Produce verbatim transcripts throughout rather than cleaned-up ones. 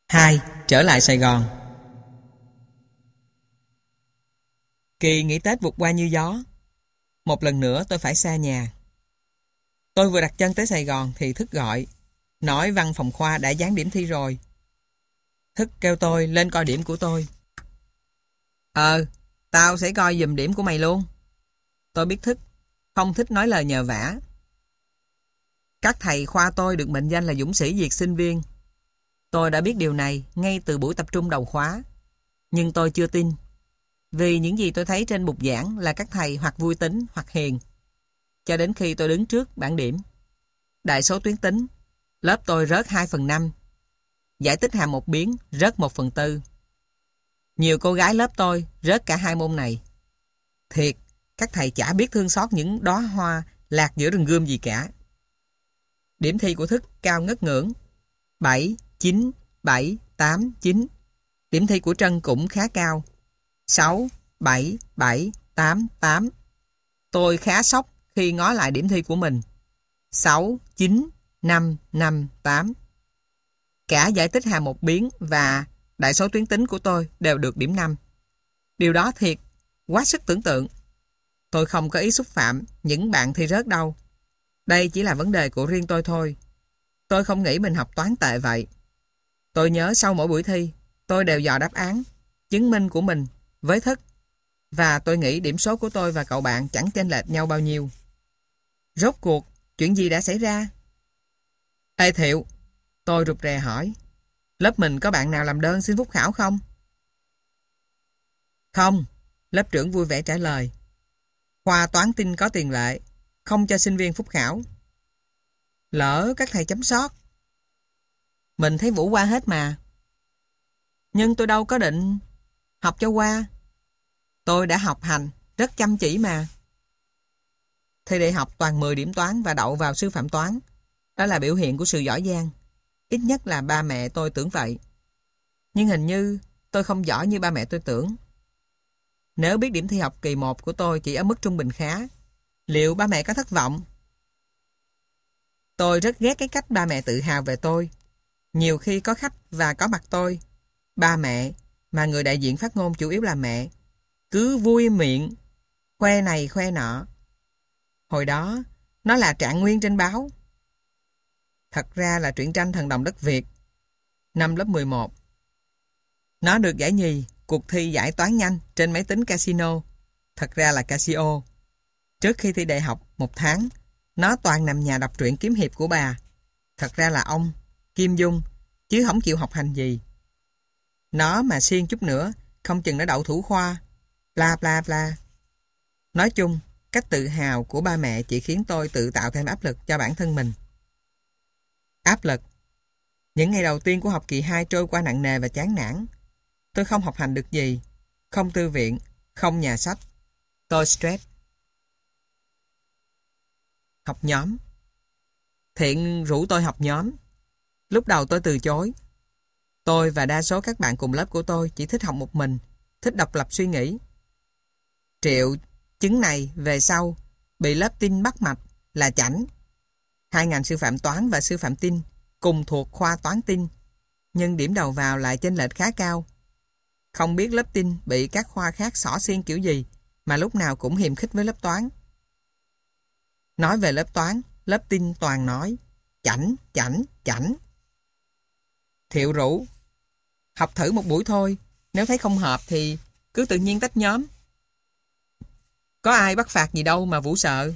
Hai. Trở lại Sài Gòn. Kỳ nghỉ Tết vụt qua như gió. Một lần nữa tôi phải xa nhà. Tôi vừa đặt chân tới Sài Gòn thì Thức gọi, nói văn phòng khoa đã dán điểm thi rồi. Thức kêu tôi lên coi điểm của tôi. Ờ, tao sẽ coi giùm điểm của mày luôn. Tôi biết Thức không thích nói lời nhờ vả. Các thầy khoa tôi được mệnh danh là dũng sĩ diệt sinh viên. Tôi đã biết điều này ngay từ buổi tập trung đầu khóa. Nhưng tôi chưa tin. Vì những gì tôi thấy trên bục giảng là các thầy hoặc vui tính hoặc hiền. Cho đến khi tôi đứng trước bảng điểm. Đại số tuyến tính, lớp tôi rớt hai phần năm. Giải tích hàm một biến, rớt một phần tư. Nhiều cô gái lớp tôi rớt cả hai môn này. Thiệt, các thầy chả biết thương xót những đóa hoa lạc giữa rừng gươm gì cả. Điểm thi của Thức cao ngất ngưỡng. bảy, chín, bảy, tám, chín. Điểm thi của Trân cũng khá cao. sáu, bảy, bảy, tám, tám. Tôi khá sốc khi ngó lại điểm thi của mình. sáu, chín, năm, năm, tám. Cả giải tích hàm một biến và đại số tuyến tính của tôi đều được điểm năm. Điều đó thiệt quá sức tưởng tượng. Tôi không có ý xúc phạm những bạn thi rớt đâu. Đây chỉ là vấn đề của riêng tôi thôi. Tôi không nghĩ mình học toán tệ vậy. Tôi nhớ sau mỗi buổi thi, tôi đều dò đáp án, chứng minh của mình với Thức. Và tôi nghĩ điểm số của tôi và cậu bạn chẳng chênh lệch nhau bao nhiêu. Rốt cuộc, chuyện gì đã xảy ra? Ê Thiệu, tôi rụt rè hỏi, lớp mình có bạn nào làm đơn xin phúc khảo không? Không, lớp trưởng vui vẻ trả lời. Khoa toán tin có tiền lệ, không cho sinh viên phúc khảo. Lỡ các thầy chấm sót. Mình thấy Vũ qua hết mà. Nhưng tôi đâu có định học cho qua. Tôi đã học hành rất chăm chỉ mà. Thi đại học toàn mười điểm toán và đậu vào sư phạm toán. Đó là biểu hiện của sự giỏi giang. Ít nhất là ba mẹ tôi tưởng vậy. Nhưng hình như tôi không giỏi như ba mẹ tôi tưởng. Nếu biết điểm thi học kỳ một của tôi chỉ ở mức trung bình khá, liệu ba mẹ có thất vọng? Tôi rất ghét cái cách ba mẹ tự hào về tôi. Nhiều khi có khách và có mặt tôi, ba mẹ, mà người đại diện phát ngôn chủ yếu là mẹ, cứ vui miệng, khoe này khoe nọ. Hồi đó, nó là trạng nguyên trên báo. Thật ra là truyện tranh Thần đồng đất Việt, năm lớp mười một. Nó được giải nhì cuộc thi giải toán nhanh trên máy tính Casino, thật ra là Casio. Trước khi thi đại học một tháng, nó toàn nằm nhà đọc truyện kiếm hiệp của bà, thật ra là ông Kim Dung, chứ không chịu học hành gì. Nó mà siêng chút nữa, không chừng nó đậu thủ khoa, bla bla bla. Nói chung, cách tự hào của ba mẹ chỉ khiến tôi tự tạo thêm áp lực cho bản thân mình. Áp lực. Những ngày đầu tiên của học kỳ hai trôi qua nặng nề và chán nản. Tôi không học hành được gì, không thư viện, không nhà sách. Tôi stress. Học nhóm. Thiện rủ tôi học nhóm. Lúc đầu tôi từ chối. Tôi và đa số các bạn cùng lớp của tôi chỉ thích học một mình, thích độc lập suy nghĩ. Triệu chứng này về sau bị lớp tin bắt mạch là chảnh. Hai ngành sư phạm toán và sư phạm tin cùng thuộc khoa toán tin, nhưng điểm đầu vào lại chênh lệch khá cao. Không biết lớp tin bị các khoa khác xỏ xiên kiểu gì mà lúc nào cũng hiềm khích với lớp toán. Nói về lớp toán, lớp tin toàn nói chảnh, chảnh, chảnh. Thiệu rủ học thử một buổi thôi, nếu thấy không hợp thì cứ tự nhiên tách nhóm. Có ai bắt phạt gì đâu mà Vũ sợ.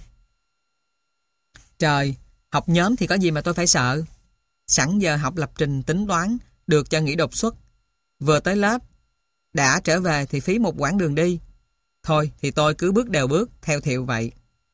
Trời, học nhóm thì có gì mà tôi phải sợ. Sẵn giờ học lập trình tính toán được cho nghỉ đột xuất. Vừa tới lớp, đã trở về thì phí một quãng đường đi. Thôi thì tôi cứ bước đều bước theo Thiệu vậy.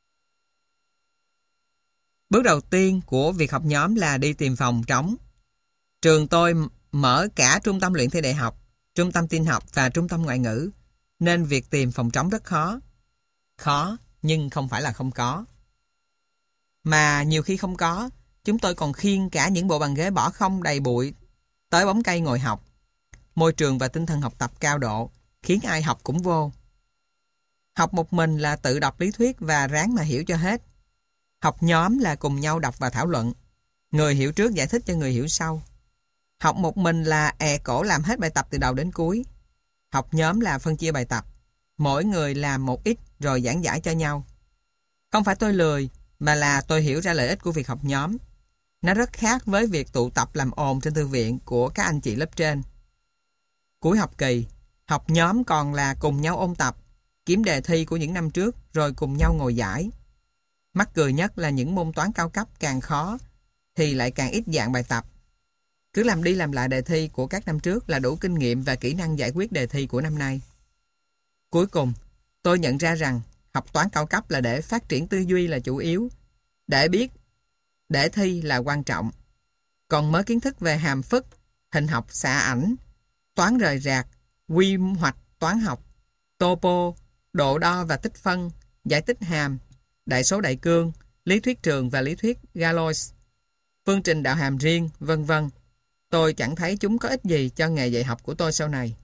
Bước đầu tiên của việc học nhóm là đi tìm phòng trống. Trường tôi mở cả trung tâm luyện thi đại học, trung tâm tin học và trung tâm ngoại ngữ, nên việc tìm phòng trống rất khó. Khó, nhưng không phải là không có. Mà nhiều khi không có, chúng tôi còn khiêng cả những bộ bàn ghế bỏ không đầy bụi tới bóng cây ngồi học. Môi trường và tinh thần học tập cao độ, khiến ai học cũng vô. Học một mình là tự đọc lý thuyết và ráng mà hiểu cho hết. Học nhóm là cùng nhau đọc và thảo luận. Người hiểu trước giải thích cho người hiểu sau. Học một mình là è cổ làm hết bài tập từ đầu đến cuối. Học nhóm là phân chia bài tập. Mỗi người làm một ít rồi giảng giải cho nhau. Không phải tôi lười, mà là tôi hiểu ra lợi ích của việc học nhóm. Nó rất khác với việc tụ tập làm ồn trên thư viện của các anh chị lớp trên. Cuối học kỳ, học nhóm còn là cùng nhau ôn tập, kiếm đề thi của những năm trước rồi cùng nhau ngồi giải. Mắc cười nhất là những môn toán cao cấp càng khó thì lại càng ít dạng bài tập. Cứ làm đi làm lại đề thi của các năm trước là đủ kinh nghiệm và kỹ năng giải quyết đề thi của năm nay. Cuối cùng, tôi nhận ra rằng học toán cao cấp là để phát triển tư duy là chủ yếu, để biết, để thi là quan trọng. Còn mớ kiến thức về hàm phức, hình học xạ ảnh, toán rời rạc, quy hoạch toán học, topo, độ đo và tích phân, giải tích hàm, đại số đại cương, lý thuyết trường và lý thuyết Galois, phương trình đạo hàm riêng, vân vân. Tôi chẳng thấy chúng có ích gì cho nghề dạy học của tôi sau này.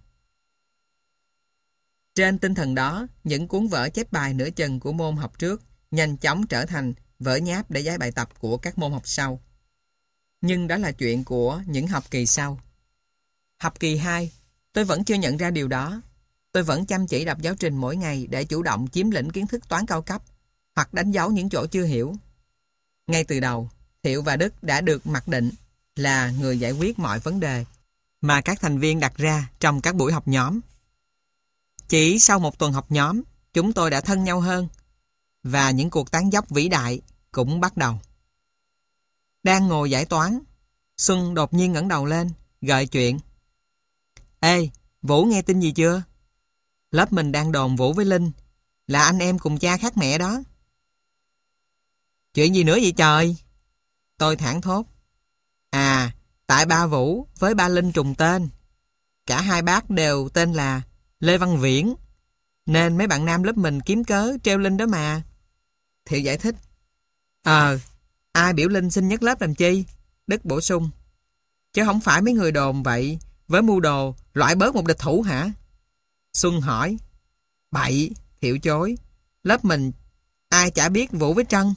Trên tinh thần đó, những cuốn vở chép bài nửa chừng của môn học trước nhanh chóng trở thành vở nháp để giải bài tập của các môn học sau. Nhưng đó là chuyện của những học kỳ sau. Học kỳ hai, tôi vẫn chưa nhận ra điều đó. Tôi vẫn chăm chỉ đọc giáo trình mỗi ngày để chủ động chiếm lĩnh kiến thức toán cao cấp hoặc đánh dấu những chỗ chưa hiểu. Ngay từ đầu, Thiệu và Đức đã được mặc định là người giải quyết mọi vấn đề mà các thành viên đặt ra trong các buổi học nhóm. Chỉ sau một tuần học nhóm, chúng tôi đã thân nhau hơn và những cuộc tán dóc vĩ đại cũng bắt đầu. Đang ngồi giải toán, Xuân đột nhiên ngẩng đầu lên, gợi chuyện. Ê, Vũ nghe tin gì chưa? Lớp mình đang đồn Vũ với Linh là anh em cùng cha khác mẹ đó. Chuyện gì nữa vậy trời? Tôi thảng thốt. À, tại ba Vũ với ba Linh trùng tên. Cả hai bác đều tên là Lê Văn Viễn, nên mấy bạn nam lớp mình kiếm cớ treo Linh đó mà. Thiệu giải thích. Ờ, ai biểu Linh xin nhất lớp làm chi? Đức bổ sung. Chứ không phải mấy người đồn vậy, với mưu đồ loại bớt một địch thủ hả? Xuân hỏi. Bậy, Thiệu chối. Lớp mình ai chả biết Vũ với Trân.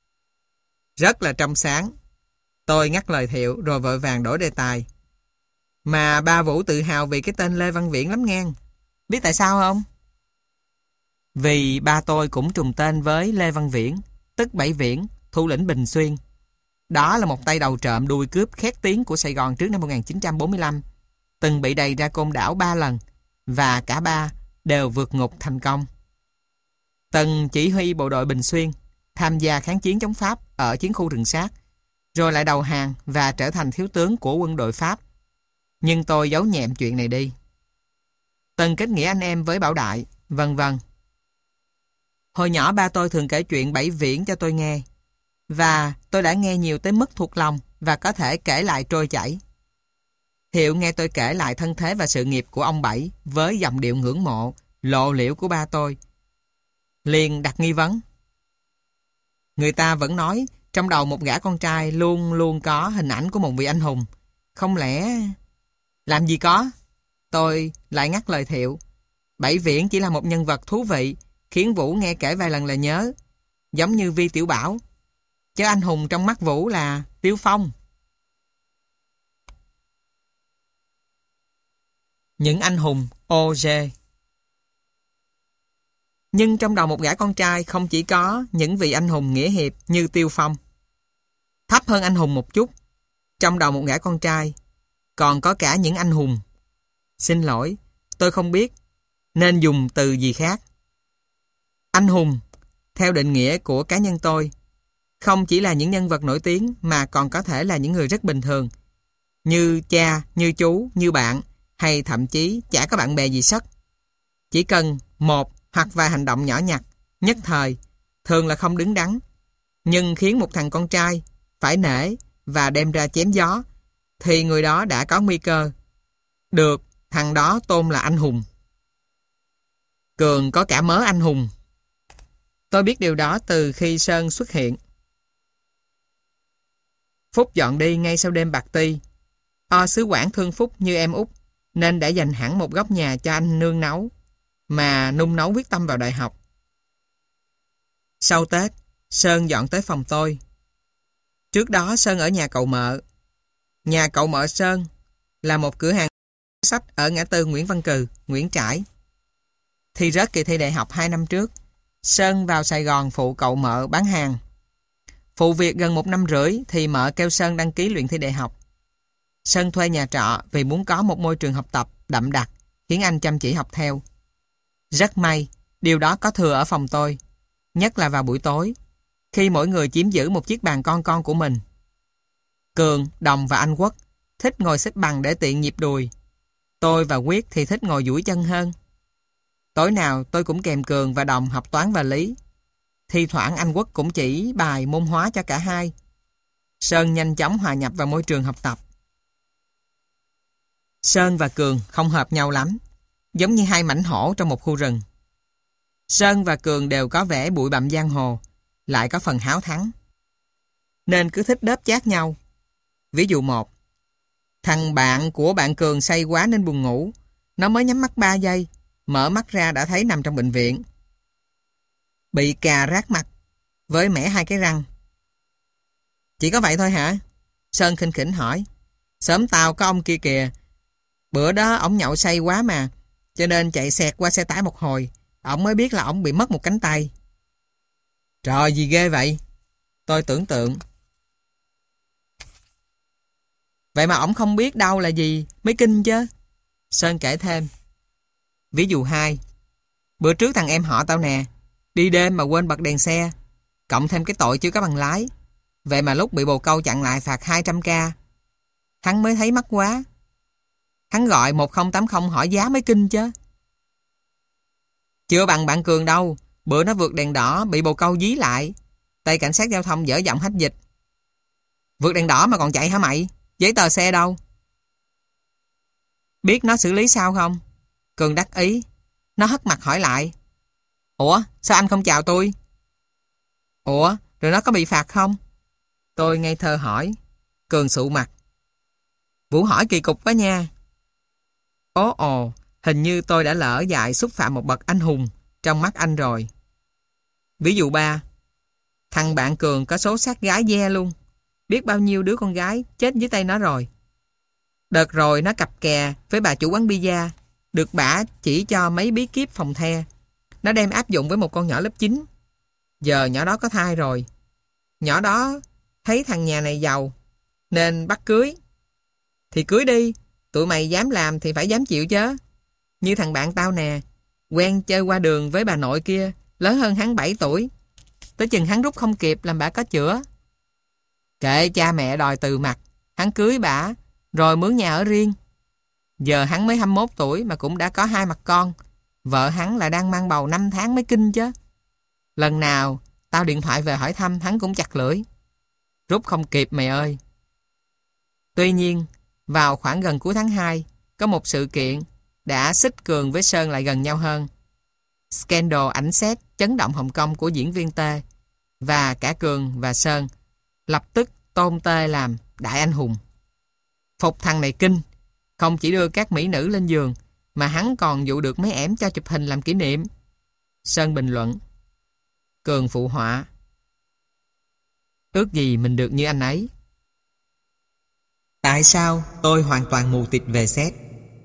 Rất là trong sáng. Tôi ngắt lời Thiệu rồi vội vàng đổi đề tài. Mà ba Vũ tự hào vì cái tên Lê Văn Viễn lắm ngang. Biết tại sao không? Vì ba tôi cũng trùng tên với Lê Văn Viễn, tức Bảy Viễn, thủ lĩnh Bình Xuyên. Đó là một tay đầu trộm đuôi cướp khét tiếng của Sài Gòn trước năm một nghìn chín trăm bốn mươi lăm, từng bị đầy ra Côn Đảo ba lần, và cả ba đều vượt ngục thành công. Từng chỉ huy bộ đội Bình Xuyên, tham gia kháng chiến chống Pháp ở chiến khu rừng Sát, rồi lại đầu hàng và trở thành thiếu tướng của quân đội Pháp. Nhưng tôi giấu nhẹm chuyện này đi. Từng kết nghĩa anh em với Bảo Đại, vân vân. Hồi nhỏ ba tôi thường kể chuyện Bảy Viễn cho tôi nghe, và tôi đã nghe nhiều tới mức thuộc lòng và có thể kể lại trôi chảy. Thiệu nghe tôi kể lại thân thế và sự nghiệp của ông Bảy với giọng điệu ngưỡng mộ, lộ liễu của ba tôi, liền đặt nghi vấn. Người ta vẫn nói trong đầu một gã con trai luôn luôn có hình ảnh của một vị anh hùng. Không lẽ... Làm gì có? Tôi lại ngắt lời Thiệu. Bảy Viễn chỉ là một nhân vật thú vị, khiến Vũ nghe kể vài lần là nhớ, giống như Vi Tiểu Bảo. Chứ anh hùng trong mắt Vũ là Tiêu Phong. Những anh hùng ô giê. Nhưng trong đầu một gã con trai không chỉ có những vị anh hùng nghĩa hiệp như Tiêu Phong. Thấp hơn anh hùng một chút, trong đầu một gã con trai còn có cả những anh hùng. Xin lỗi, tôi không biết nên dùng từ gì khác. Anh hùng, theo định nghĩa của cá nhân tôi, không chỉ là những nhân vật nổi tiếng mà còn có thể là những người rất bình thường, như cha, như chú, như bạn, hay thậm chí chả có bạn bè gì sất. Chỉ cần một hoặc vài hành động nhỏ nhặt, nhất thời, thường là không đứng đắn, nhưng khiến một thằng con trai phải nể và đem ra chém gió, thì người đó đã có nguy cơ được thằng đó tôn là anh hùng. Cường có cả mớ anh hùng. Tôi biết điều đó từ khi Sơn xuất hiện. Phúc dọn đi ngay sau đêm bạc ti. O sứ quản thương Phúc như em út, nên đã dành hẳn một góc nhà cho anh nương nấu, mà nung nấu quyết tâm vào đại học. Sau Tết, Sơn dọn tới phòng tôi. Trước đó Sơn ở nhà cậu mợ. Nhà cậu mợ Sơn là một cửa hàng sách ở ngã tư Nguyễn Văn Cừ, Nguyễn Trãi. Thi rớt kỳ thi đại học hai năm trước, Sơn vào Sài Gòn phụ cậu Mợ bán hàng. Phụ việc gần một năm rưỡi thì Mợ kêu Sơn đăng ký luyện thi đại học. Sơn thuê nhà trọ vì muốn có một môi trường học tập đậm đặc, khiến anh chăm chỉ học theo. Rất may, điều đó có thừa ở phòng tôi, nhất là vào buổi tối, khi mỗi người chiếm giữ một chiếc bàn con con của mình. Cường, Đồng và anh Quốc thích ngồi xếp bằng để tiện nhịp đùi. Tôi và Quyết thì thích ngồi duỗi chân hơn. Tối nào tôi cũng kèm Cường và Đồng học toán và lý. Thi thoảng anh Quốc cũng chỉ bài môn hóa cho cả hai. Sơn nhanh chóng hòa nhập vào môi trường học tập. Sơn và Cường không hợp nhau lắm, giống như hai mảnh hổ trong một khu rừng. Sơn và Cường đều có vẻ bụi bặm giang hồ, lại có phần háo thắng, nên cứ thích đớp chát nhau. Ví dụ một, thằng bạn của bạn Cường say quá nên buồn ngủ. Nó mới nhắm mắt ba giây, mở mắt ra đã thấy nằm trong bệnh viện, bị cà rát mặt, với mẻ hai cái răng. Chỉ có vậy thôi hả? Sơn khinh khỉnh hỏi. Sớm tao có ông kia kìa. Bữa đó ổng nhậu say quá mà, cho nên chạy xẹt qua xe tải một hồi, ổng mới biết là ổng bị mất một cánh tay. Trời, gì ghê vậy? Tôi tưởng tượng. Vậy mà ổng không biết đau là gì mới kinh chứ. Sơn kể thêm. Ví dụ hai, bữa trước thằng em họ tao nè, đi đêm mà quên bật đèn xe, cộng thêm cái tội chưa có bằng lái. Vậy mà lúc bị bồ câu chặn lại phạt hai trăm k. Hắn mới thấy mắc quá. Hắn gọi một không tám không hỏi giá mới kinh chứ. Chưa bằng bạn Cường đâu. Bữa nó vượt đèn đỏ bị bồ câu dí lại, tay cảnh sát giao thông dở giọng hách dịch. Vượt đèn đỏ mà còn chạy hả mày? Giấy tờ xe đâu? Biết nó xử lý sao không? Cường đắc ý. Nó hất mặt hỏi lại. Ủa, sao anh không chào tôi? Ủa, rồi nó có bị phạt không? Tôi ngây thơ hỏi. Cường sụ mặt. Vũ hỏi kỳ cục quá nha. Ố ồ, hình như tôi đã lỡ dại xúc phạm một bậc anh hùng trong mắt anh rồi. Ví dụ ba, thằng bạn Cường có số sát gái ve luôn. Biết bao nhiêu đứa con gái chết dưới tay nó rồi. Đợt rồi nó cặp kè với bà chủ quán pizza, được bả chỉ cho mấy bí kíp phòng the. Nó đem áp dụng với một con nhỏ lớp chín. Giờ nhỏ đó có thai rồi. Nhỏ đó thấy thằng nhà này giàu nên bắt cưới. Thì cưới đi, tụi mày dám làm thì phải dám chịu chứ. Như thằng bạn tao nè, quen chơi qua đường với bà nội kia, lớn hơn hắn bảy tuổi. Tới chừng hắn rút không kịp làm bả có chữa. Kệ cha mẹ đòi từ mặt, hắn cưới bả, rồi mướn nhà ở riêng. Giờ hắn mới hai mươi mốt tuổi mà cũng đã có hai mặt con. Vợ hắn là đang mang bầu năm tháng mới kinh chứ. Lần nào tao điện thoại về hỏi thăm, hắn cũng chặt lưỡi. Rút không kịp mày ơi. Tuy nhiên, vào khoảng gần cuối tháng hai, có một sự kiện đã xích Cường với Sơn lại gần nhau hơn. Scandal ảnh xét chấn động Hồng Kông của diễn viên T, và cả Cường và Sơn lập tức tôn T làm đại anh hùng. Phục thằng này kinh, không chỉ đưa các mỹ nữ lên giường, mà hắn còn dụ được mấy ẻm cho chụp hình làm kỷ niệm. Sơn bình luận. Cường phụ họa. Ước gì mình được như anh ấy. Tại sao tôi hoàn toàn mù tịt về xét?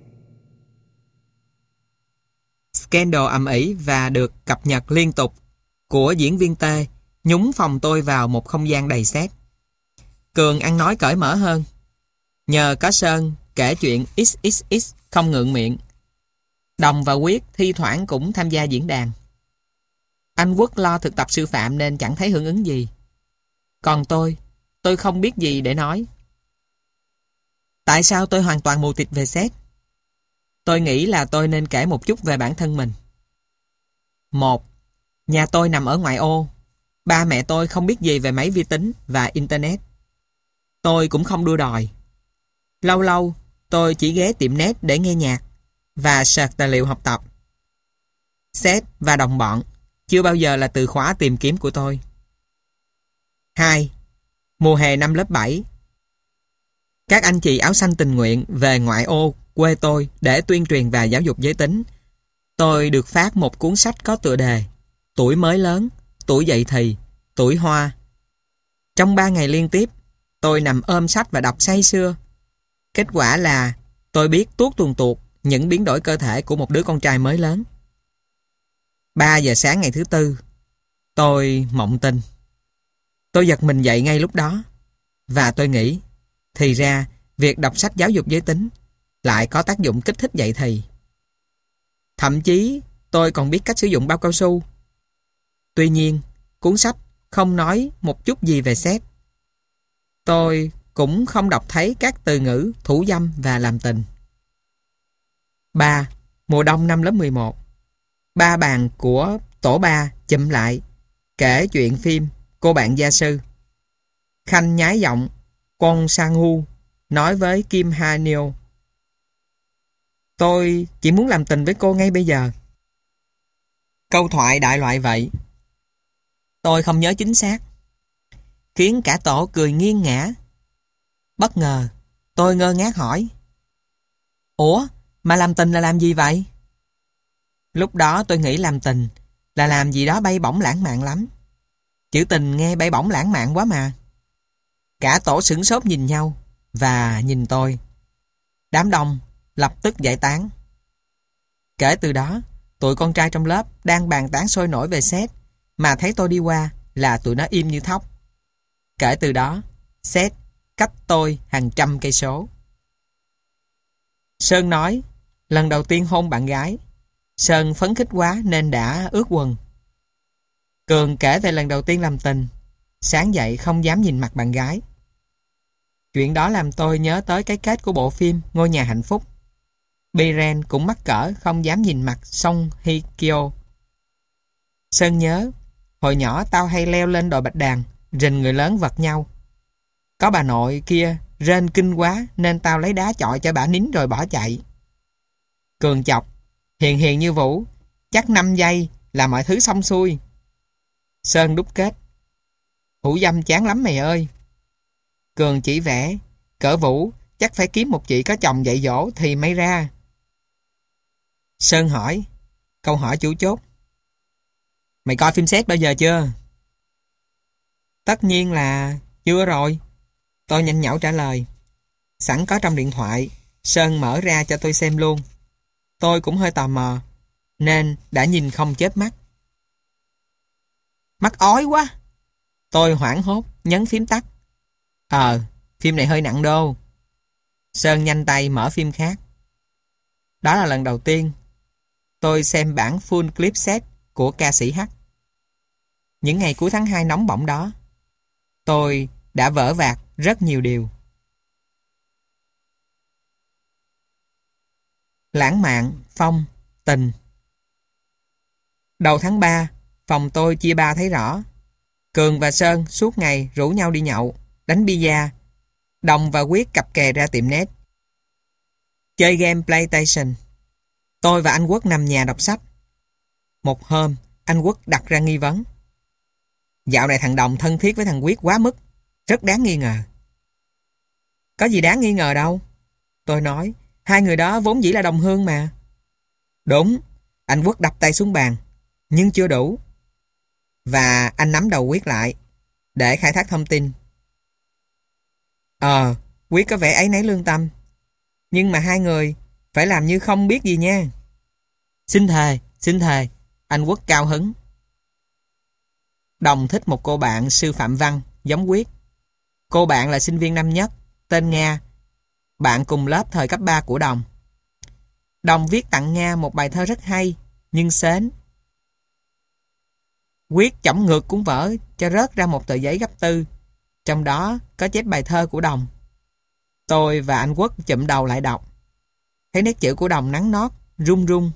Scandal ầm ĩ và được cập nhật liên tục của diễn viên T nhúng phòng tôi vào một không gian đầy xét. Cường ăn nói cởi mở hơn. Nhờ có Sơn kể chuyện ích ích ích không ngượng miệng. Đồng và Quyết thi thoảng cũng tham gia diễn đàn. Anh Quốc lo thực tập sư phạm nên chẳng thấy hưởng ứng gì. Còn tôi, tôi không biết gì để nói. Tại sao tôi hoàn toàn mù tịt về xét? Tôi nghĩ là tôi nên kể một chút về bản thân mình. Một, nhà tôi nằm ở ngoại ô. Ba mẹ tôi không biết gì về máy vi tính và Internet. Tôi cũng không đua đòi. Lâu lâu, tôi chỉ ghé tiệm net để nghe nhạc và search tài liệu học tập. Sếp và đồng bọn chưa bao giờ là từ khóa tìm kiếm của tôi. Hai, mùa hè năm lớp bảy. Các anh chị áo xanh tình nguyện về ngoại ô quê tôi để tuyên truyền và giáo dục giới tính. Tôi được phát một cuốn sách có tựa đề Tuổi mới lớn, tuổi dậy thì, tuổi hoa. Trong ba ngày liên tiếp, tôi nằm ôm sách và đọc say sưa. Kết quả là tôi biết tuốt tuồn tuột những biến đổi cơ thể của một đứa con trai mới lớn. Ba giờ sáng ngày thứ tư, tôi mộng tinh. Tôi giật mình dậy ngay lúc đó, và tôi nghĩ, thì ra, việc đọc sách giáo dục giới tính lại có tác dụng kích thích dậy thì. Thậm chí, tôi còn biết cách sử dụng bao cao su. Tuy nhiên, cuốn sách không nói một chút gì về sex. Tôi cũng không đọc thấy các từ ngữ thủ dâm và làm tình. Ba. Mùa đông năm lớp mười một. Ba bàn của tổ ba chụm lại, kể chuyện phim Cô bạn gia sư. Khanh nhái giọng Kwon Sang-woo nói với Kim Ha-neo: "Tôi chỉ muốn làm tình với cô ngay bây giờ." Câu thoại đại loại vậy. Tôi không nhớ chính xác, khiến cả tổ cười nghiêng ngã. Bất ngờ, tôi ngơ ngác hỏi: "Ủa, mà làm tình là làm gì vậy?" Lúc đó tôi nghĩ làm tình là làm gì đó bay bổng lãng mạn lắm. Chữ tình nghe bay bổng lãng mạn quá mà. Cả tổ sửng sốt nhìn nhau và nhìn tôi. Đám đông lập tức giải tán. Kể từ đó, tụi con trai trong lớp đang bàn tán sôi nổi về sex, mà thấy tôi đi qua là tụi nó im như thóc. Kể từ đó, sex cách tôi hàng trăm cây số. Sơn nói, lần đầu tiên hôn bạn gái, Sơn phấn khích quá nên đã ướt quần. Cường kể về lần đầu tiên làm tình, sáng dậy không dám nhìn mặt bạn gái. Chuyện đó làm tôi nhớ tới cái kết của bộ phim Ngôi nhà hạnh phúc. Biren cũng mắc cỡ không dám nhìn mặt Song Hye Kyo. Sơn nhớ, hồi nhỏ tao hay leo lên đồi bạch đàn, rình người lớn vật nhau. Có bà nội kia rên kinh quá nên tao lấy đá chọi cho bà nín rồi bỏ chạy. Cường chọc, hiền hiền như Vũ, chắc năm giây là mọi thứ xong xuôi. Sơn đúc kết, thủ dâm chán lắm mày ơi. Cường chỉ vẽ, cỡ Vũ chắc phải kiếm một chị có chồng dạy dỗ thì mới ra. Sơn hỏi, câu hỏi chủ chốt: mày coi phim sex bao giờ chưa? Tất nhiên là chưa rồi. Tôi nhanh nhảu trả lời. Sẵn có trong điện thoại, Sơn mở ra cho tôi xem luôn. Tôi cũng hơi tò mò, nên đã nhìn không chớp mắt. Mắt ói quá. Tôi hoảng hốt, nhấn phím tắt. Ờ, phim này hơi nặng đô. Sơn nhanh tay mở phim khác. Đó là lần đầu tiên tôi xem bản full clip set của ca sĩ H. Những ngày cuối tháng hai nóng bỏng đó, tôi đã vỡ vạc rất nhiều điều. Lãng mạn, phong, tình. Đầu tháng ba, phòng tôi chia ba thấy rõ. Cường và Sơn suốt ngày rủ nhau đi nhậu, đánh bia. Đồng và Quyết cặp kè ra tiệm net, chơi game PlayStation. Tôi và anh Quốc nằm nhà đọc sách. Một hôm, anh Quốc đặt ra nghi vấn. Dạo này thằng Đồng thân thiết với thằng Quyết quá mức, rất đáng nghi ngờ. Có gì đáng nghi ngờ đâu. Tôi nói, hai người đó vốn dĩ là đồng hương mà. Đúng, anh Quốc đập tay xuống bàn, nhưng chưa đủ. Và anh nắm đầu Quyết lại, để khai thác thông tin. Ờ, Quyết có vẻ áy náy lương tâm. Nhưng mà hai người phải làm như không biết gì nha. Xin thề, xin thề, anh Quốc cao hứng. Đồng thích một cô bạn sư phạm văn, giống Quyết. Cô bạn là sinh viên năm nhất, tên Nga, bạn cùng lớp thời cấp ba của Đồng. Đồng viết tặng Nga một bài thơ rất hay, nhưng sến. Quyết chổng ngược cuốn vở cho rớt ra một tờ giấy gấp tư, trong đó có chép bài thơ của Đồng. Tôi và anh Quốc chụm đầu lại đọc. Thấy nét chữ của Đồng nắng nót, rung rung.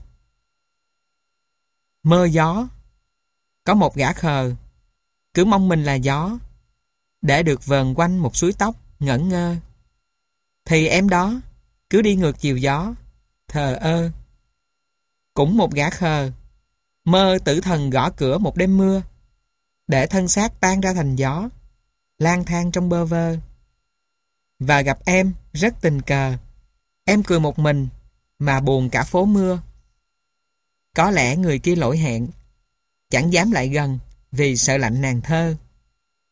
Mơ gió. Có một gã khờ, cứ mong mình là gió, để được vờn quanh một suối tóc ngẩn ngơ. Thì em đó cứ đi ngược chiều gió, thờ ơ. Cũng một gã khờ, mơ tử thần gõ cửa một đêm mưa, để thân xác tan ra thành gió, lang thang trong bơ vơ. Và gặp em rất tình cờ, em cười một mình mà buồn cả phố mưa. Có lẽ người kia lỗi hẹn, chẳng dám lại gần vì sợ lạnh nàng thơ.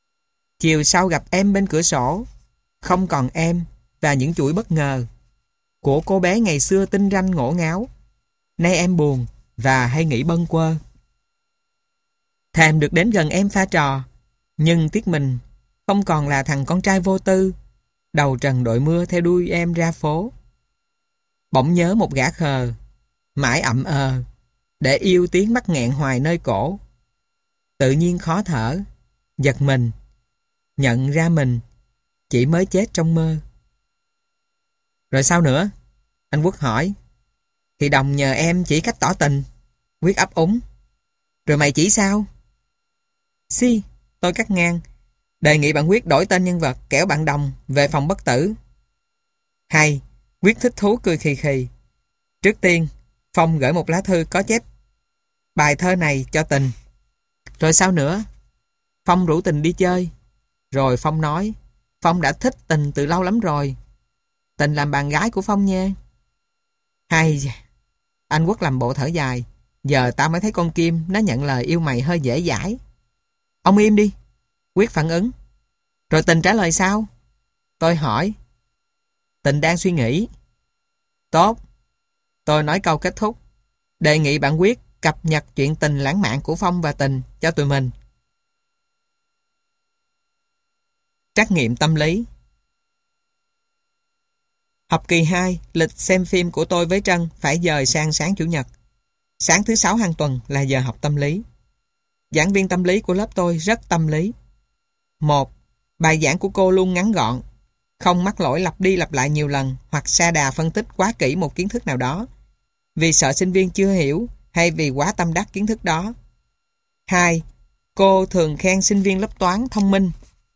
Chiều sau gặp em bên cửa sổ, không còn em và những chuỗi bất ngờ. của cô bé ngày xưa tinh ranh ngổ ngáo. Nay em buồn và hay nghĩ bâng quơ. Thèm được đến gần em pha trò, nhưng tiếc mình không còn là thằng con trai vô tư, đầu trần đội mưa theo đuôi em ra phố. Bỗng nhớ một gã khờ, mãi ậm ờ, để yêu tiếng mắc nghẹn hoài nơi cổ. Tự nhiên khó thở, giật mình, nhận ra mình chỉ mới chết trong mơ. Rồi sao nữa? Anh Quốc hỏi. Thì Đồng nhờ em chỉ cách tỏ tình. Quyết ấp úng. Rồi mày chỉ sao? Si, tôi cắt ngang. Đề nghị bạn Quyết đổi tên nhân vật kẻo bạn Đồng về phòng bất tử. Hay, Quyết thích thú cười khì khì. Trước tiên, Phong gửi một lá thư có chép bài thơ này cho Tình. Rồi sao nữa? Phong rủ Tình đi chơi. Rồi Phong nói Phong đã thích Tình từ lâu lắm rồi. Tình làm bạn gái của Phong nha. Hay, anh Quốc làm bộ thở dài. Giờ tao mới thấy con Kim nó nhận lời yêu mày hơi dễ dãi. Ông im đi. Quyết phản ứng. Rồi Tình trả lời sao? Tôi hỏi. Tình đang suy nghĩ. Tốt. Tôi nói câu kết thúc. Đề nghị bạn Quyết cập nhật chuyện tình lãng mạn của Phong và Tình cho tụi mình. Trắc nghiệm tâm lý. Học kỳ hai, lịch xem phim của tôi với Trân phải dời sang sáng Chủ nhật. Sáng thứ sáu hàng tuần là giờ học tâm lý. Giảng viên tâm lý của lớp tôi rất tâm lý. Một, bài giảng của cô luôn ngắn gọn, không mắc lỗi lặp đi lặp lại nhiều lần hoặc sa đà phân tích quá kỹ một kiến thức nào đó, vì sợ sinh viên chưa hiểu hay vì quá tâm đắc kiến thức đó. Hai, cô thường khen sinh viên lớp toán thông minh.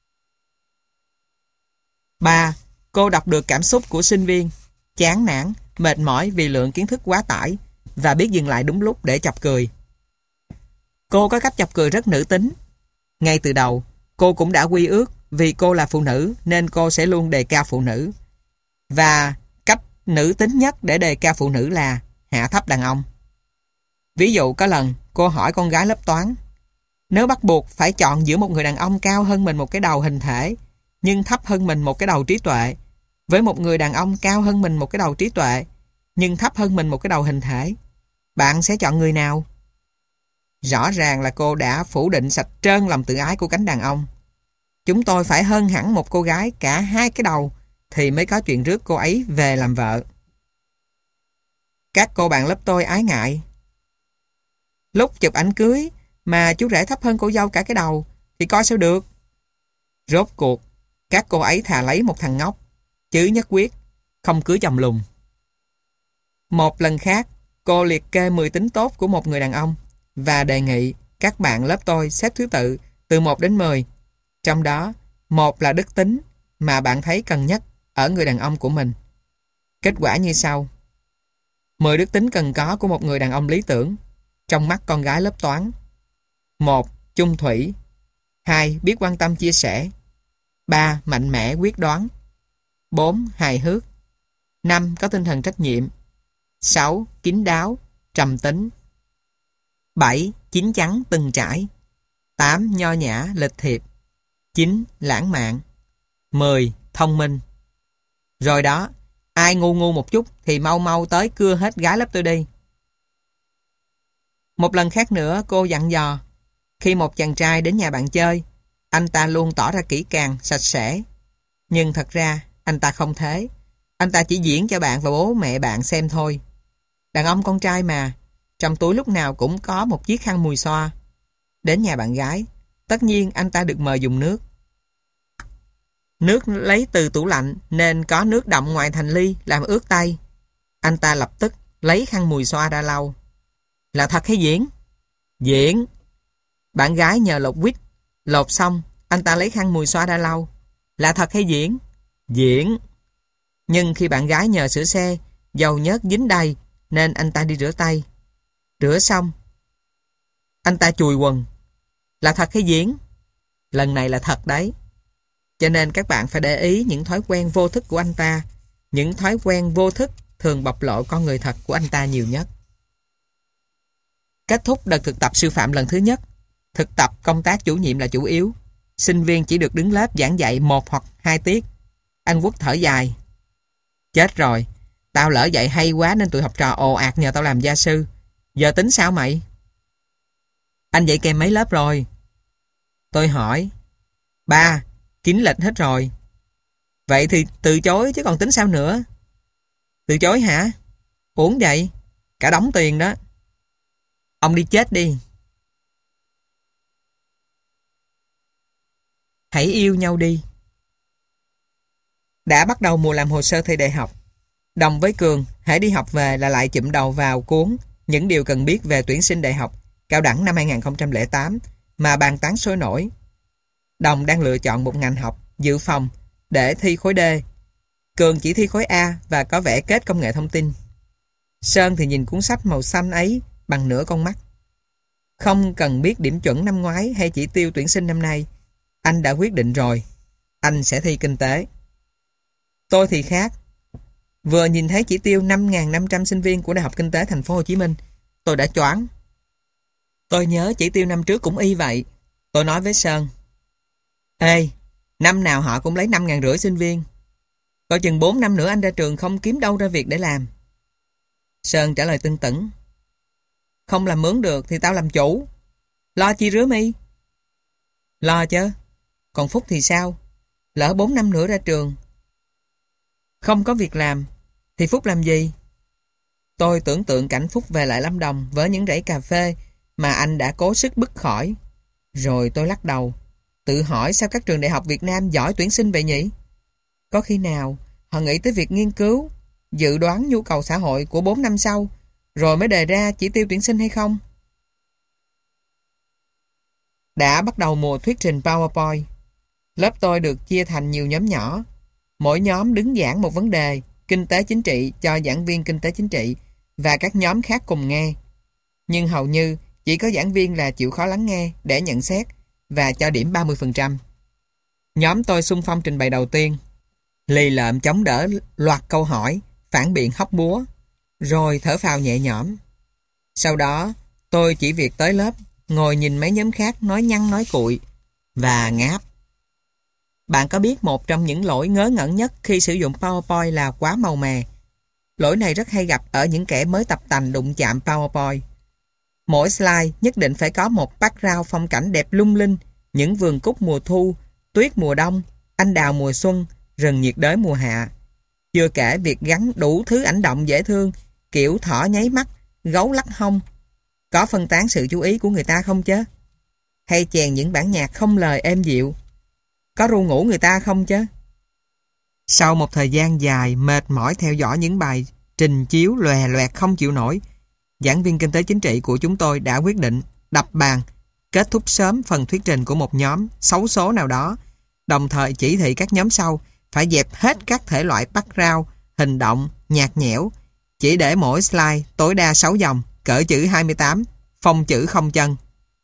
Ba, cô đọc được cảm xúc của sinh viên, chán nản, mệt mỏi vì lượng kiến thức quá tải và biết dừng lại đúng lúc để chọc cười. Cô có cách chọc cười rất nữ tính. Ngay từ đầu, cô cũng đã quy ước vì cô là phụ nữ nên cô sẽ luôn đề cao phụ nữ. Và cách nữ tính nhất để đề cao phụ nữ là hạ thấp đàn ông. Ví dụ có lần cô hỏi con gái lớp toán, nếu bắt buộc phải chọn giữa một người đàn ông cao hơn mình một cái đầu hình thể nhưng thấp hơn mình một cái đầu trí tuệ với một người đàn ông cao hơn mình một cái đầu trí tuệ nhưng thấp hơn mình một cái đầu hình thể, bạn sẽ chọn người nào? Rõ ràng là cô đã phủ định sạch trơn lòng tự ái của cánh đàn ông. Chúng tôi phải hơn hẳn một cô gái cả hai cái đầu thì mới có chuyện rước cô ấy về làm vợ. Các cô bạn lớp tôi ái ngại. Lúc chụp ảnh cưới mà chú rể thấp hơn cô dâu cả cái đầu thì coi sao được. Rốt cuộc, các cô ấy thà lấy một thằng ngốc, chứ nhất quyết không cưới chồng lùn. Một lần khác, cô liệt kê mười tính tốt của một người đàn ông và đề nghị các bạn lớp tôi xếp thứ tự từ một đến mười. Trong đó, một là đức tính mà bạn thấy cần nhất ở người đàn ông của mình. Kết quả như sau. mười đức tính cần có của một người đàn ông lý tưởng trong mắt con gái lớp toán. một. Chung thủy. hai. Biết quan tâm chia sẻ. ba. Mạnh mẽ quyết đoán. bốn. Hài hước. năm. Có tinh thần trách nhiệm. sáu. Kín đáo, trầm tính. bảy. Chín chắn, từng trải. tám. Nho nhã, lịch thiệp. chín. Lãng mạn. mười. Thông minh. Rồi đó, ai ngu ngu một chút thì mau mau tới cưa hết gái lớp tôi đi. Một lần khác nữa cô dặn dò, khi một chàng trai đến nhà bạn chơi, anh ta luôn tỏ ra kỹ càng, sạch sẽ. Nhưng thật ra anh ta không thế. Anh ta chỉ diễn cho bạn và bố mẹ bạn xem thôi. Đàn ông con trai mà, trong túi lúc nào cũng có một chiếc khăn mùi xoa. Đến nhà bạn gái, tất nhiên anh ta được mời dùng nước. Nước lấy từ tủ lạnh nên có nước đọng ngoài thành ly làm ướt tay. Anh ta lập tức lấy khăn mùi xoa ra lau. Là thật hay diễn? Diễn. Bạn gái nhờ lột quýt. Lột xong, anh ta lấy khăn mùi xoa ra lau. Là thật hay diễn? Diễn. Nhưng khi bạn gái nhờ sửa xe, dầu nhớt dính đầy nên anh ta đi rửa tay. Rửa xong, anh ta chùi quần. Là thật hay diễn? Lần này là thật đấy. Cho nên các bạn phải để ý những thói quen vô thức của anh ta. Những thói quen vô thức thường bộc lộ con người thật của anh ta nhiều nhất. Kết thúc đợt thực tập sư phạm lần thứ nhất. Thực tập công tác chủ nhiệm là chủ yếu. Sinh viên chỉ được đứng lớp giảng dạy một hoặc hai tiết. Anh Quốc thở dài. Chết rồi, Tao lỡ dạy hay quá nên tụi học trò ồ ạt nhờ tao làm gia sư. Giờ tính sao mày? Anh dạy kèm mấy lớp rồi? Tôi hỏi. Ba, kín lịch hết rồi. Vậy thì từ chối chứ còn tính sao nữa? Từ chối hả? Uổng vậy? Cả đống tiền đó. Ông đi chết đi. Hãy yêu nhau đi. Đã bắt đầu mùa làm hồ sơ thi đại học. Đồng với Cường, hãy đi học về là lại chụm đầu vào cuốn Những điều cần biết về tuyển sinh đại học cao đẳng năm hai nghìn không trăm lẻ tám mà bàn tán sôi nổi. Đồng đang lựa chọn một ngành học dự phòng để thi khối D. Cường chỉ thi khối A và có vẻ kết công nghệ thông tin. Sơn thì nhìn cuốn sách màu xanh ấy bằng nửa con mắt. Không cần biết điểm chuẩn năm ngoái hay chỉ tiêu tuyển sinh năm nay, anh đã quyết định rồi. Anh sẽ thi kinh tế. Tôi thì khác. Vừa nhìn thấy chỉ tiêu năm nghìn năm trăm sinh viên của Đại học Kinh tế Thành phố Hồ Chí Minh, tôi đã choáng. Tôi nhớ chỉ tiêu năm trước cũng y vậy. Tôi nói với Sơn. Ê, năm nào họ cũng lấy năm nghìn rưỡi sinh viên. Coi chừng bốn năm nữa anh ra trường không kiếm đâu ra việc để làm. Sơn trả lời tưng tửng. Không làm mướn được thì tao làm chủ. Lo chi rứa mi? Lo chứ. Còn Phúc thì sao? Lỡ bốn năm nữa ra trường không có việc làm thì Phúc làm gì? Tôi tưởng tượng cảnh Phúc về lại Lâm Đồng với những rẫy cà phê mà anh đã cố sức bứt khỏi. Rồi tôi lắc đầu, tự hỏi sao các trường đại học Việt Nam giỏi tuyển sinh vậy nhỉ? Có khi nào họ nghĩ tới việc nghiên cứu, dự đoán nhu cầu xã hội của bốn năm sau rồi mới đề ra chỉ tiêu tuyển sinh hay không? Đã bắt đầu mùa thuyết trình PowerPoint. Lớp tôi được chia thành nhiều nhóm nhỏ. Mỗi nhóm đứng giảng một vấn đề kinh tế chính trị cho giảng viên kinh tế chính trị và các nhóm khác cùng nghe. Nhưng hầu như chỉ có giảng viên là chịu khó lắng nghe để nhận xét và cho điểm ba mươi phần trăm. Nhóm tôi xung phong trình bày đầu tiên, lì lợm chống đỡ loạt câu hỏi, phản biện hóc búa, rồi thở phào nhẹ nhõm. Sau đó, tôi chỉ việc tới lớp, ngồi nhìn mấy nhóm khác nói nhăng nói cuội và ngáp. Bạn có biết một trong những lỗi ngớ ngẩn nhất khi sử dụng PowerPoint là quá màu mè. Lỗi này rất hay gặp ở những kẻ mới tập tành đụng chạm PowerPoint. Mỗi slide nhất định phải có một background phong cảnh đẹp lung linh, những vườn cúc mùa thu, tuyết mùa đông, anh đào mùa xuân, rừng nhiệt đới mùa hạ. Chưa kể việc gắn đủ thứ ảnh động dễ thương, kiểu thỏ nháy mắt, gấu lắc hông. Có phân tán sự chú ý của người ta không chứ? Hay chèn những bản nhạc không lời êm dịu? Có ru ngủ người ta không chứ? Sau một thời gian dài mệt mỏi theo dõi những bài trình chiếu lòe loẹt không chịu nổi, giảng viên kinh tế chính trị của chúng tôi đã quyết định đập bàn, kết thúc sớm phần thuyết trình của một nhóm xấu số nào đó, đồng thời chỉ thị các nhóm sau phải dẹp hết các thể loại background, hình động, nhạt nhẽo, chỉ để mỗi slide tối đa sáu dòng, cỡ chữ hai mươi tám, phông chữ không chân.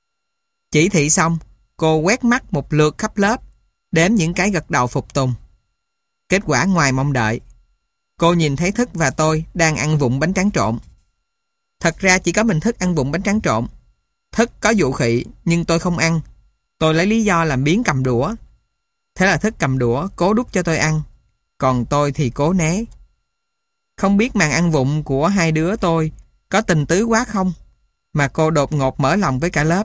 Chỉ thị xong, cô quét mắt một lượt khắp lớp, đếm những cái gật đầu phục tùng. Kết quả ngoài mong đợi. Cô nhìn thấy Thức và tôi đang ăn vụng bánh tráng trộn. Thật ra chỉ có mình Thức ăn vụng bánh tráng trộn. Thức có dụ khị nhưng tôi không ăn. Tôi lấy lý do làm biếng cầm đũa. Thế là Thức cầm đũa cố đút cho tôi ăn, còn tôi thì cố né. Không biết màn ăn vụng của hai đứa tôi có tình tứ quá không, mà cô đột ngột mở lòng với cả lớp.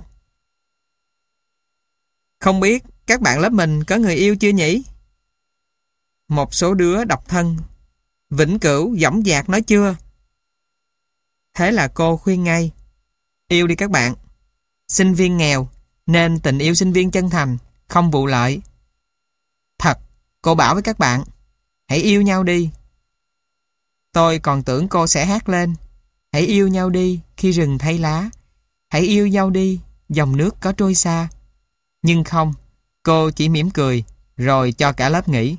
Không biết các bạn lớp mình có người yêu chưa nhỉ? Một số đứa độc thân vĩnh cửu dõng dạc nói chưa. Thế là cô khuyên ngay, yêu đi các bạn. Sinh viên nghèo nên tình yêu sinh viên chân thành, không vụ lợi. Thật, cô bảo với các bạn, hãy yêu nhau đi. Tôi còn tưởng cô sẽ hát lên, hãy yêu nhau đi khi rừng thay lá, hãy yêu nhau đi dòng nước có trôi xa. Nhưng không, cô chỉ mỉm cười rồi cho cả lớp nghỉ.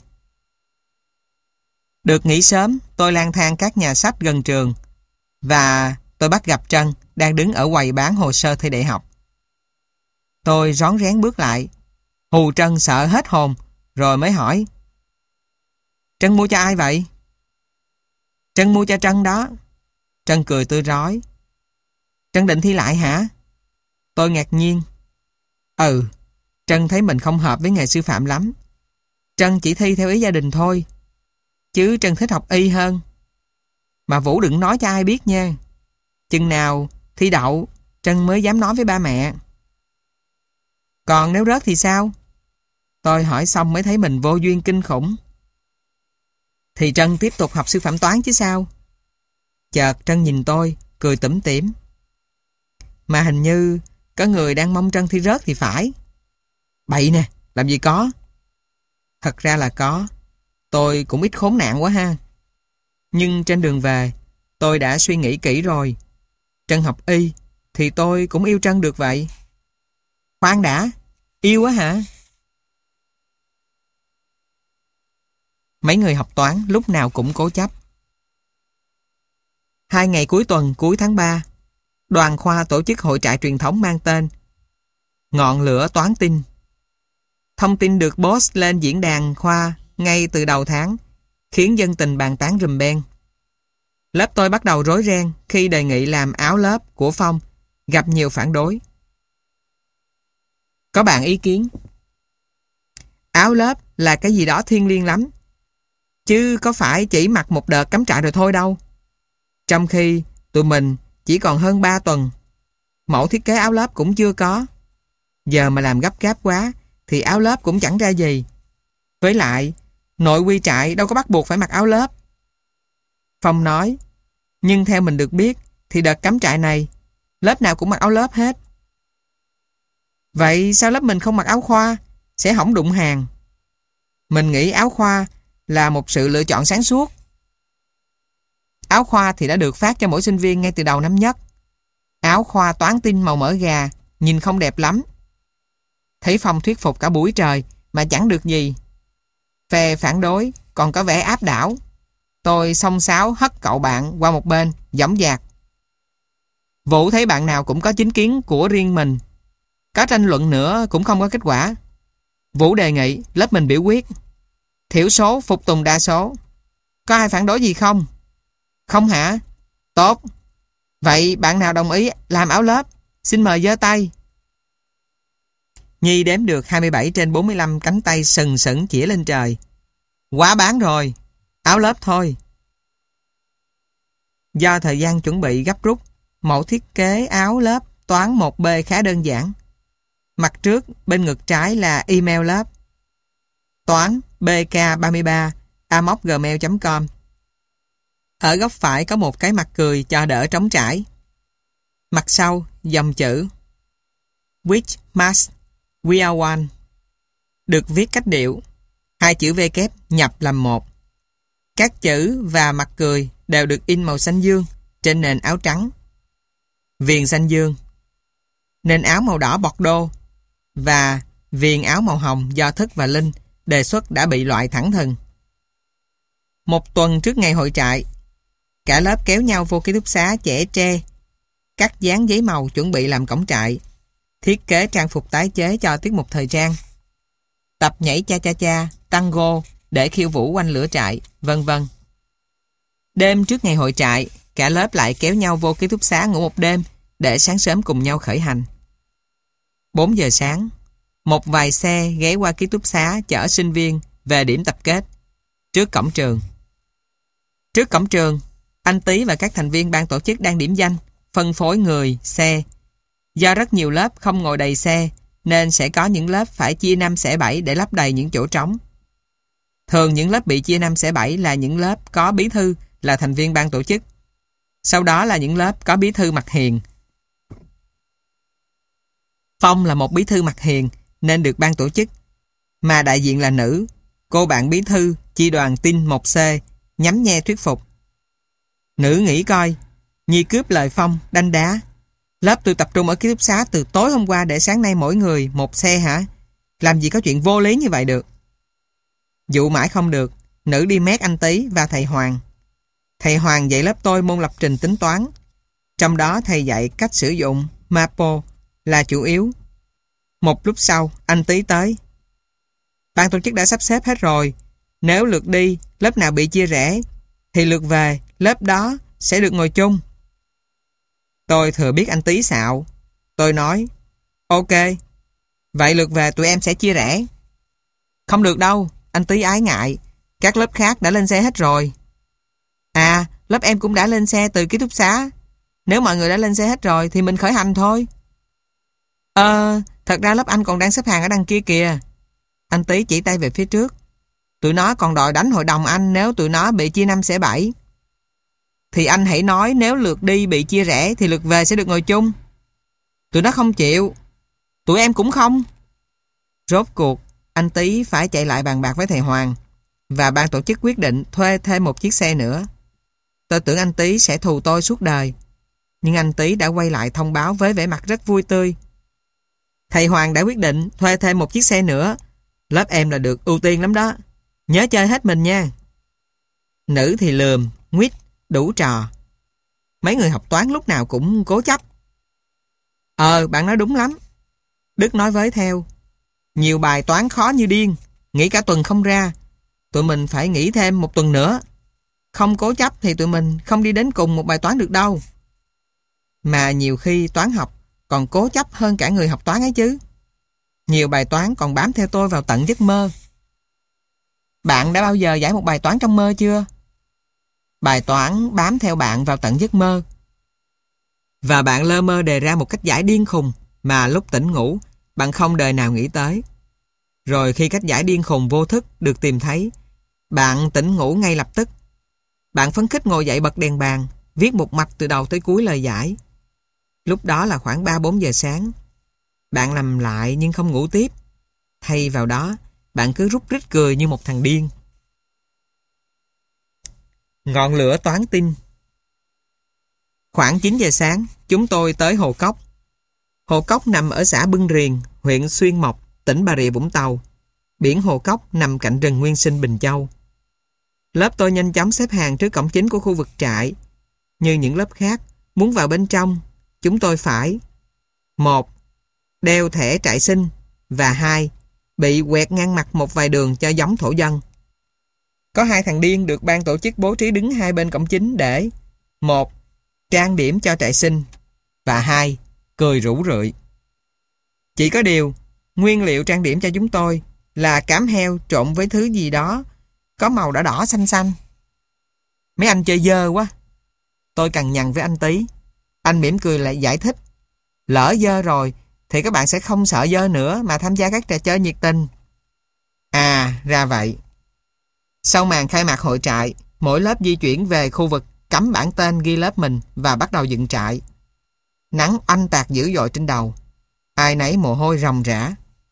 Được nghỉ sớm, tôi lang thang các nhà sách gần trường và tôi bắt gặp Trân đang đứng ở quầy bán hồ sơ thi đại học. Tôi rón rén bước lại, hù Trân sợ hết hồn rồi mới hỏi, Trân mua cho ai vậy? Trân mua cho Trân đó. Trân cười tươi rói. Trân định thi lại hả? Tôi ngạc nhiên. Ừ, Trân thấy mình không hợp với nghề sư phạm lắm. Trân chỉ thi theo ý gia đình thôi, chứ Trân thích học y hơn. Mà Vũ đừng nói cho ai biết nha. Chừng nào thi đậu, Trân mới dám nói với ba mẹ. Còn nếu rớt thì sao? Tôi hỏi xong mới thấy mình vô duyên kinh khủng. Thì Trân tiếp tục học sư phạm toán chứ sao? Chợt Trân nhìn tôi, cười tủm tỉm. Mà hình như có người đang mong Trân thi rớt thì phải. Bậy nè, làm gì có. Thật ra là có. Tôi cũng ít khốn nạn quá ha. Nhưng trên đường về, tôi đã suy nghĩ kỹ rồi. Trân học y, thì tôi cũng yêu Trân được vậy. Khoan đã, yêu á hả? Mấy người học toán lúc nào cũng cố chấp. Hai ngày cuối tuần cuối tháng ba, đoàn khoa tổ chức hội trại truyền thống mang tên Ngọn lửa toán tin. Thông tin được post lên diễn đàn khoa ngay từ đầu tháng, khiến dân tình bàn tán rùm beng. Lớp tôi bắt đầu rối ren khi đề nghị làm áo lớp của Phong, gặp nhiều phản đối. Có bạn ý kiến: áo lớp là cái gì đó thiêng liêng lắm, chứ có phải chỉ mặc một đợt cắm trại rồi thôi đâu. Trong khi tụi mình chỉ còn hơn ba tuần, mẫu thiết kế áo lớp cũng chưa có. Giờ mà làm gấp gáp quá thì áo lớp cũng chẳng ra gì. Với lại, nội quy trại đâu có bắt buộc phải mặc áo lớp. Phong nói, nhưng theo mình được biết thì đợt cắm trại này, lớp nào cũng mặc áo lớp hết. Vậy sao lớp mình không mặc áo khoa? Sẽ hỏng đụng hàng. Mình nghĩ áo khoa là một sự lựa chọn sáng suốt. Áo khoa thì đã được phát cho mỗi sinh viên ngay từ đầu năm nhất. Áo khoa toán tin màu mỡ gà, nhìn không đẹp lắm. Thấy Phong thuyết phục cả buổi trời mà chẳng được gì. Phe phản đối còn có vẻ áp đảo. Tôi xông xáo hất cậu bạn qua một bên, dõng dạc. Vũ thấy bạn nào cũng có chính kiến của riêng mình. Có tranh luận nữa cũng không có kết quả. Vũ đề nghị lớp mình biểu quyết. Thiểu số phục tùng đa số. Có ai phản đối gì không? Không hả? Tốt. Vậy bạn nào đồng ý làm áo lớp? Xin mời giơ tay. Nhi đếm được hai mươi bảy trên bốn mươi lăm cánh tay sừng sững chĩa lên trời. Quá bán rồi. Áo lớp thôi. Do thời gian chuẩn bị gấp rút, mẫu thiết kế áo lớp toán một B khá đơn giản. Mặt trước bên ngực trái là email lớp. Toán b k ba mươi ba a m o c gmail chấm com. Ở góc phải có một cái mặt cười cho đỡ trống trải. Mặt sau dòng chữ Which must we are one, được viết cách điệu, hai chữ V kép nhập làm một. Các chữ và mặt cười đều được in màu xanh dương trên nền áo trắng. Viền xanh dương, nền áo màu đỏ bọt đô và viền áo màu hồng do Thức và Linh đề xuất đã bị loại thẳng thừng. Một tuần trước ngày hội trại, cả lớp kéo nhau vô ký túc xá chẻ tre, cắt dán giấy màu chuẩn bị làm cổng trại, thiết kế trang phục tái chế cho tiết mục thời trang, tập nhảy cha cha cha, tango để khiêu vũ quanh lửa trại, vân vân. Đêm trước ngày hội trại, cả lớp lại kéo nhau vô ký túc xá ngủ một đêm để sáng sớm cùng nhau khởi hành. bốn giờ sáng, một vài xe ghé qua ký túc xá chở sinh viên về điểm tập kết trước cổng trường. Trước cổng trường, anh Tý và các thành viên ban tổ chức đang điểm danh, phân phối người, xe. Do rất nhiều lớp không ngồi đầy xe, nên sẽ có những lớp phải chia năm xẻ bảy để lấp đầy những chỗ trống. Thường những lớp bị chia năm xẻ bảy là những lớp có bí thư là thành viên ban tổ chức. Sau đó là những lớp có bí thư mặt hiền. Phong là một bí thư mặt hiền nên được ban tổ chức, mà đại diện là nữ. Cô bạn bí thư chi đoàn tin một C nhắm nhe thuyết phục. Nữ nghĩ coi, Nhi cướp lời Phong, đanh đá. Lớp tôi tập trung ở ký túc xá từ tối hôm qua để sáng nay mỗi người một xe hả? Làm gì có chuyện vô lý như vậy được. Dụ mãi không được, nữ đi mét anh Tý và thầy Hoàng. Thầy Hoàng dạy lớp tôi môn lập trình tính toán. Trong đó thầy dạy cách sử dụng Mapo là chủ yếu. Một lúc sau, anh Tý tới. Ban tổ chức đã sắp xếp hết rồi. Nếu lượt đi, lớp nào bị chia rẽ, thì lượt về, lớp đó sẽ được ngồi chung. Tôi thừa biết anh Tý xạo. Tôi nói, ok, vậy lượt về tụi em sẽ chia rẽ. Không được đâu, anh Tý ái ngại. Các lớp khác đã lên xe hết rồi. À, lớp em cũng đã lên xe từ ký túc xá. Nếu mọi người đã lên xe hết rồi thì mình khởi hành thôi. Ờ, thật ra lớp anh còn đang xếp hàng ở đằng kia kìa. Anh Tý chỉ tay về phía trước. Tụi nó còn đòi đánh hội đồng anh nếu tụi nó bị chia năm xẻ bảy. Thì anh hãy nói nếu lượt đi bị chia rẽ thì lượt về sẽ được ngồi chung. Tụi nó không chịu. Tụi em cũng không. Rốt cuộc, anh Tý phải chạy lại bàn bạc với thầy Hoàng và ban tổ chức quyết định thuê thêm một chiếc xe nữa. Tôi tưởng anh Tý sẽ thù tôi suốt đời, nhưng anh Tý đã quay lại thông báo với vẻ mặt rất vui tươi. Thầy Hoàng đã quyết định thuê thêm một chiếc xe nữa. Lớp em là được ưu tiên lắm đó. Nhớ chơi hết mình nha. Nữ thì lườm, nguýt, đủ trò. Mấy người học toán lúc nào cũng cố chấp. Ờ, bạn nói đúng lắm. Đức nói với theo. Nhiều bài toán khó như điên, nghĩ cả tuần không ra. Tụi mình phải nghĩ thêm một tuần nữa. Không cố chấp thì tụi mình không đi đến cùng một bài toán được đâu. Mà nhiều khi toán học còn cố chấp hơn cả người học toán ấy chứ. Nhiều bài toán còn bám theo tôi vào tận giấc mơ. Bạn đã bao giờ giải một bài toán trong mơ chưa? Bài toán bám theo bạn vào tận giấc mơ. Và bạn lơ mơ đề ra một cách giải điên khùng mà lúc tỉnh ngủ bạn không đời nào nghĩ tới. Rồi khi cách giải điên khùng vô thức được tìm thấy, bạn tỉnh ngủ ngay lập tức. Bạn phấn khích ngồi dậy bật đèn bàn, viết một mạch từ đầu tới cuối lời giải. Lúc đó là khoảng ba bốn giờ sáng. Bạn nằm lại nhưng không ngủ tiếp. Thay vào đó, bạn cứ rúc rít cười như một thằng điên. Ngọn lửa toán tin. Khoảng chín giờ sáng, chúng tôi tới Hồ Cốc. Hồ Cốc nằm ở xã Bưng Riềng, huyện Xuyên Mộc, tỉnh Bà Rịa Vũng Tàu. Biển Hồ Cốc nằm cạnh rừng Nguyên Sinh Bình Châu. Lớp tôi nhanh chóng xếp hàng trước cổng chính của khu vực trại. Như những lớp khác, muốn vào bên trong, chúng tôi phải một. Đeo thẻ trại sinh và hai. Bị quẹt ngang mặt một vài đường cho giống thổ dân. Có hai thằng điên được ban tổ chức bố trí đứng hai bên cổng chính để một. Trang điểm cho trại sinh và hai. Cười rủ rượi. Chỉ có điều, nguyên liệu trang điểm cho chúng tôi là cám heo trộn với thứ gì đó có màu đỏ đỏ xanh xanh. Mấy anh chơi dơ quá. Tôi cằn nhằn với anh Tý. Anh mỉm cười lại giải thích. Lỡ dơ rồi thì các bạn sẽ không sợ dơ nữa mà tham gia các trò chơi nhiệt tình. À, ra vậy. Sau màn khai mạc hội trại, mỗi lớp di chuyển về khu vực cắm bảng tên ghi lớp mình và bắt đầu dựng trại. Nắng oanh tạc dữ dội trên đầu. Ai nấy mồ hôi ròng rã.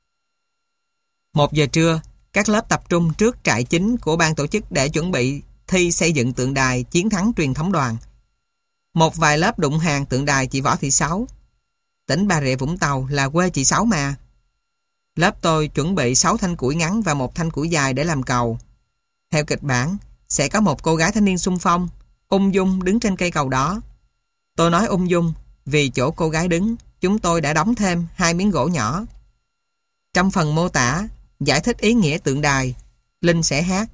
Một giờ trưa, các lớp tập trung trước trại chính của ban tổ chức để chuẩn bị thi xây dựng tượng đài chiến thắng truyền thống đoàn. Một vài lớp đụng hàng tượng đài chị Võ Thị Sáu. Tỉnh Bà Rịa Vũng Tàu là quê chị Sáu mà. Lớp tôi chuẩn bị sáu thanh củi ngắn và một thanh củi dài để làm cầu. Theo kịch bản, sẽ có một cô gái thanh niên xung phong, ung dung đứng trên cây cầu đó. Tôi nói ung dung vì chỗ cô gái đứng, chúng tôi đã đóng thêm hai miếng gỗ nhỏ. Trong phần mô tả, giải thích ý nghĩa tượng đài, Linh sẽ hát.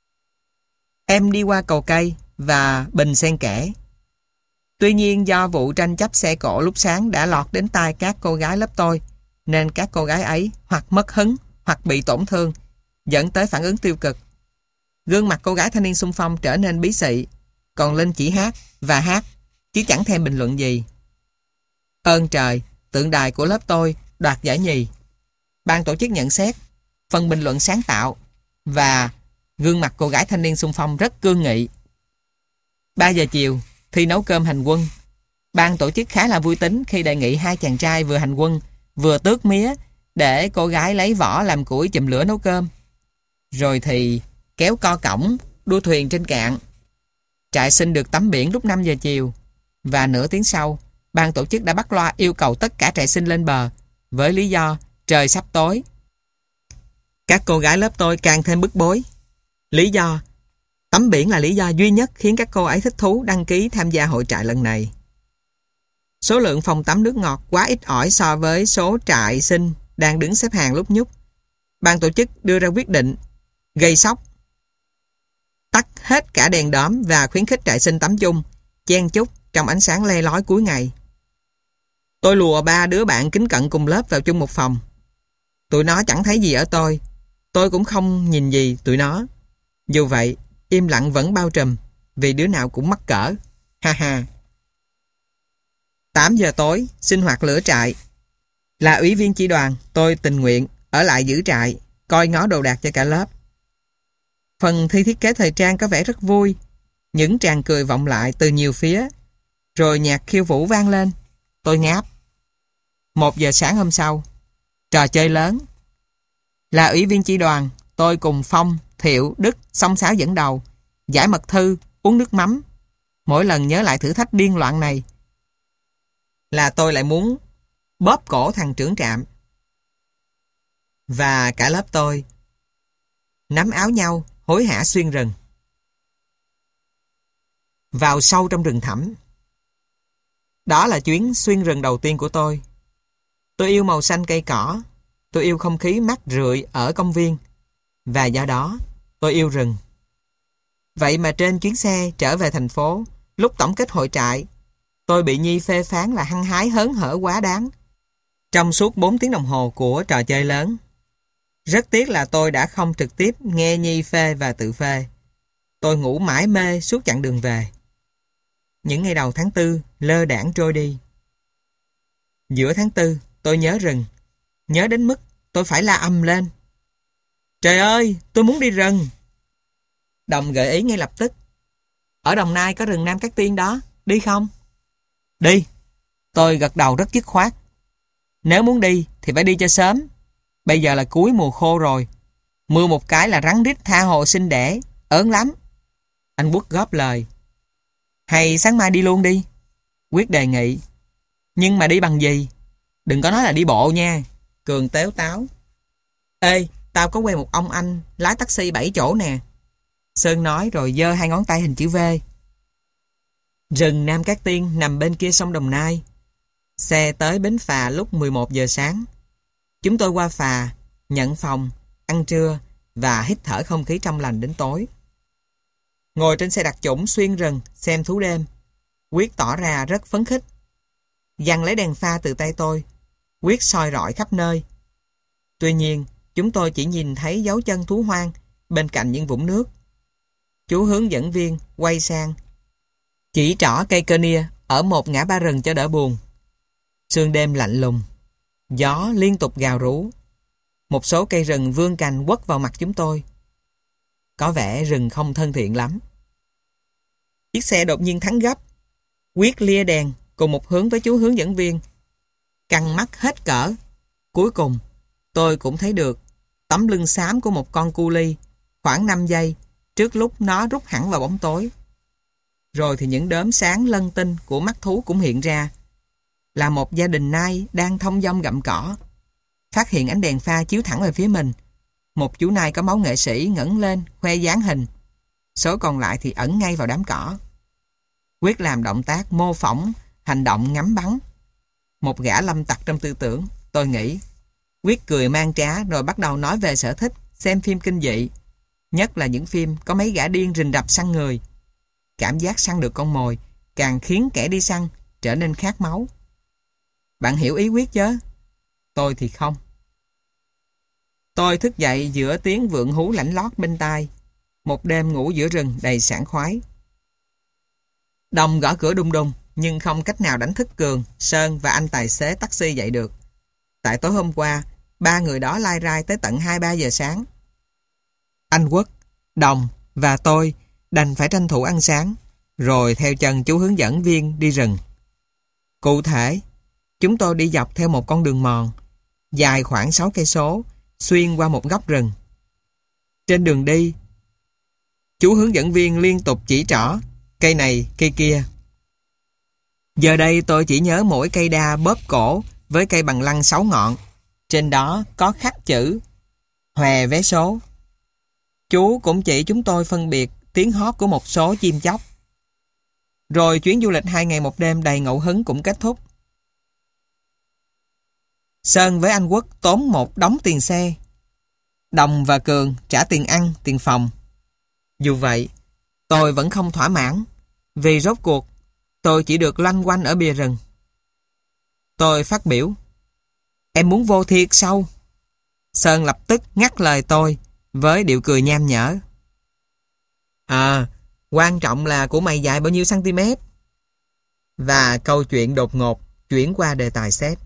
Em đi qua cầu cây và bình xen kẽ. Tuy nhiên do vụ tranh chấp xe cộ lúc sáng đã lọt đến tai các cô gái lớp tôi, nên các cô gái ấy hoặc mất hứng hoặc bị tổn thương, dẫn tới phản ứng tiêu cực. Gương mặt cô gái thanh niên xung phong trở nên bí xị, còn Linh chỉ hát và hát, chứ chẳng thêm bình luận gì. Ơn trời, tượng đài của lớp tôi đoạt giải nhì. Ban tổ chức nhận xét, phần bình luận sáng tạo và gương mặt cô gái thanh niên xung phong rất cương nghị. ba giờ chiều, thi nấu cơm hành quân. Ban tổ chức khá là vui tính khi đề nghị hai chàng trai vừa hành quân, vừa tước mía để cô gái lấy vỏ làm củi chùm lửa nấu cơm. Rồi thì kéo co cổng, đua thuyền trên cạn. Trại sinh được tắm biển lúc năm giờ chiều và nửa tiếng sau, ban tổ chức đã bắt loa yêu cầu tất cả trại sinh lên bờ với lý do trời sắp tối. Các cô gái lớp tôi càng thêm bức bối. Lý do tắm biển là lý do duy nhất khiến các cô ấy thích thú đăng ký tham gia hội trại lần này. Số lượng phòng tắm nước ngọt quá ít ỏi so với số trại sinh đang đứng xếp hàng lúc nhúc. Ban tổ chức đưa ra quyết định gây sốc, tắt hết cả đèn đóm và khuyến khích trại sinh tắm chung, chen chúc trong ánh sáng le lói cuối ngày. Tôi lùa ba đứa bạn kính cận cùng lớp vào chung một phòng. Tụi nó chẳng thấy gì ở tôi, tôi cũng không nhìn gì tụi nó. Dù vậy, im lặng vẫn bao trùm. vì đứa nào cũng mắc cỡ. Ha ha. tám giờ tối, sinh hoạt lửa trại. Là ủy viên chi đoàn, tôi tình nguyện ở lại giữ trại, coi ngó đồ đạc cho cả lớp. Phần thi thiết kế thời trang có vẻ rất vui. Những tràng cười vọng lại từ nhiều phía. Rồi nhạc khiêu vũ vang lên. Tôi ngáp. Một giờ sáng hôm sau, trò chơi lớn. Là ủy viên chi đoàn, tôi cùng Phong, Thiệu, Đức xông xáo dẫn đầu, giải mật thư, uống nước mắm. Mỗi lần nhớ lại thử thách điên loạn này là tôi lại muốn bóp cổ thằng trưởng trạm. Và cả lớp tôi nắm áo nhau hối hả xuyên rừng. Vào sâu trong rừng thẳm. Đó là chuyến xuyên rừng đầu tiên của tôi. Tôi yêu màu xanh cây cỏ. Tôi yêu không khí mát rượi ở công viên. Và do đó, tôi yêu rừng. Vậy mà trên chuyến xe trở về thành phố, lúc tổng kết hội trại, tôi bị Nhi phê phán là hăng hái hớn hở quá đáng. Trong suốt bốn tiếng đồng hồ của trò chơi lớn. Rất tiếc là tôi đã không trực tiếp nghe Nhi phê và tự phê. Tôi ngủ mãi mê suốt chặng đường về. Những ngày đầu tháng tư lơ đãng trôi đi. Giữa tháng tư, tôi nhớ rừng. Nhớ đến mức tôi phải la ầm lên. Trời ơi, tôi muốn đi rừng. Đồng gợi ý ngay lập tức. Ở Đồng Nai có rừng Nam Cát Tiên đó, đi không? Đi. Tôi gật đầu rất dứt khoát. Nếu muốn đi thì phải đi cho sớm. Bây giờ là cuối mùa khô rồi. Mưa một cái là rắn rít tha hồ sinh đẻ. Ớn lắm. Anh Quốc góp lời. Hay sáng mai đi luôn đi. Quyết đề nghị. Nhưng mà đi bằng gì? Đừng có nói là đi bộ nha. Cường tếu táo. Ê, tao có quen một ông anh lái taxi bảy chỗ nè. Sơn nói rồi giơ hai ngón tay hình chữ V. Rừng Nam Cát Tiên nằm bên kia sông Đồng Nai. Xe tới bến phà lúc mười một giờ sáng. Chúng tôi qua phà, nhận phòng, ăn trưa và hít thở không khí trong lành đến tối. Ngồi trên xe đặc chủng xuyên rừng xem thú đêm, Quyết tỏ ra rất phấn khích. Giăng lấy đèn pha từ tay tôi, Quyết soi rọi khắp nơi. Tuy nhiên, chúng tôi chỉ nhìn thấy dấu chân thú hoang bên cạnh những vũng nước. Chú hướng dẫn viên quay sang, chỉ trỏ cây cơ nia ở một ngã ba rừng cho đỡ buồn. Sương đêm lạnh lùng, gió liên tục gào rú. Một số cây rừng vươn cành quất vào mặt chúng tôi. Có vẻ rừng không thân thiện lắm. Chiếc xe đột nhiên thắng gấp. Quyết lia đèn cùng một hướng với chú hướng dẫn viên. Căng mắt hết cỡ. Cuối cùng, tôi cũng thấy được tấm lưng xám của một con cu li khoảng năm giây trước lúc nó rút hẳn vào bóng tối. Rồi thì những đốm sáng lân tinh của mắt thú cũng hiện ra. Là một gia đình nai đang thong dong gặm cỏ. Phát hiện ánh đèn pha chiếu thẳng về phía mình. Một chú nai có máu nghệ sĩ ngẩng lên khoe dáng hình. Số còn lại thì ẩn ngay vào đám cỏ. Quyết làm động tác mô phỏng hành động ngắm bắn. Một gã lâm tặc trong tư tưởng, tôi nghĩ. Quyết cười mang trá rồi bắt đầu nói về sở thích xem phim kinh dị. Nhất là những phim có mấy gã điên rình rập săn người. Cảm giác săn được con mồi càng khiến kẻ đi săn trở nên khát máu. Bạn hiểu ý Quyết chứ? Tôi thì không. Tôi thức dậy giữa tiếng vượn hú lãnh lót bên tai. Một đêm ngủ giữa rừng đầy sảng khoái. Đồng gõ cửa đùng đùng, nhưng không cách nào đánh thức Cường, Sơn và anh tài xế taxi dậy được. Tại tối hôm qua, ba người đó lai rai tới tận hai ba giờ sáng. Anh Quốc, Đồng và tôi đành phải tranh thủ ăn sáng, rồi theo chân chú hướng dẫn viên đi rừng. Cụ thể, chúng tôi đi dọc theo một con đường mòn, dài khoảng sáu cây số, xuyên qua một góc rừng. Trên đường đi, chú hướng dẫn viên liên tục chỉ trỏ cây này, cây kia. Giờ đây tôi chỉ nhớ mỗi cây đa bóp cổ với cây bằng lăng sáu ngọn. Trên đó có khắc chữ Hòe vé số. Chú cũng chỉ chúng tôi phân biệt tiếng hót của một số chim chóc. Rồi chuyến du lịch hai ngày một đêm đầy ngẫu hứng cũng kết thúc. Sơn với anh Quốc tốn một đống tiền xe. Đồng và Cường trả tiền ăn, tiền phòng. Dù vậy, tôi vẫn không thỏa mãn, vì rốt cuộc tôi chỉ được loanh quanh ở bìa rừng. Tôi phát biểu, em muốn vô thiệt sao? Sơn lập tức ngắt lời tôi với điệu cười nham nhở. À, Quan trọng là của mày dài bao nhiêu cm? Và câu chuyện đột ngột chuyển qua đề tài xét.